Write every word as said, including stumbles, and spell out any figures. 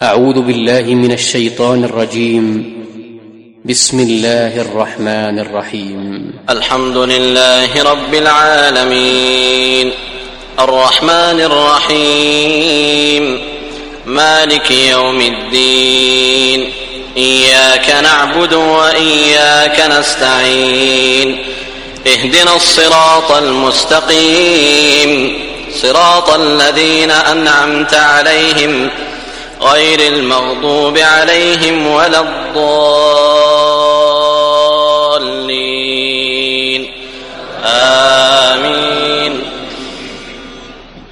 أعوذ بالله من الشيطان الرجيم. بسم الله الرحمن الرحيم. الحمد لله رب العالمين، الرحمن الرحيم، مالك يوم الدين، إياك نعبد وإياك نستعين، اهدنا الصراط المستقيم، صراط الذين أنعمت عليهم غير المغضوب عليهم ولا الضالين. آمين.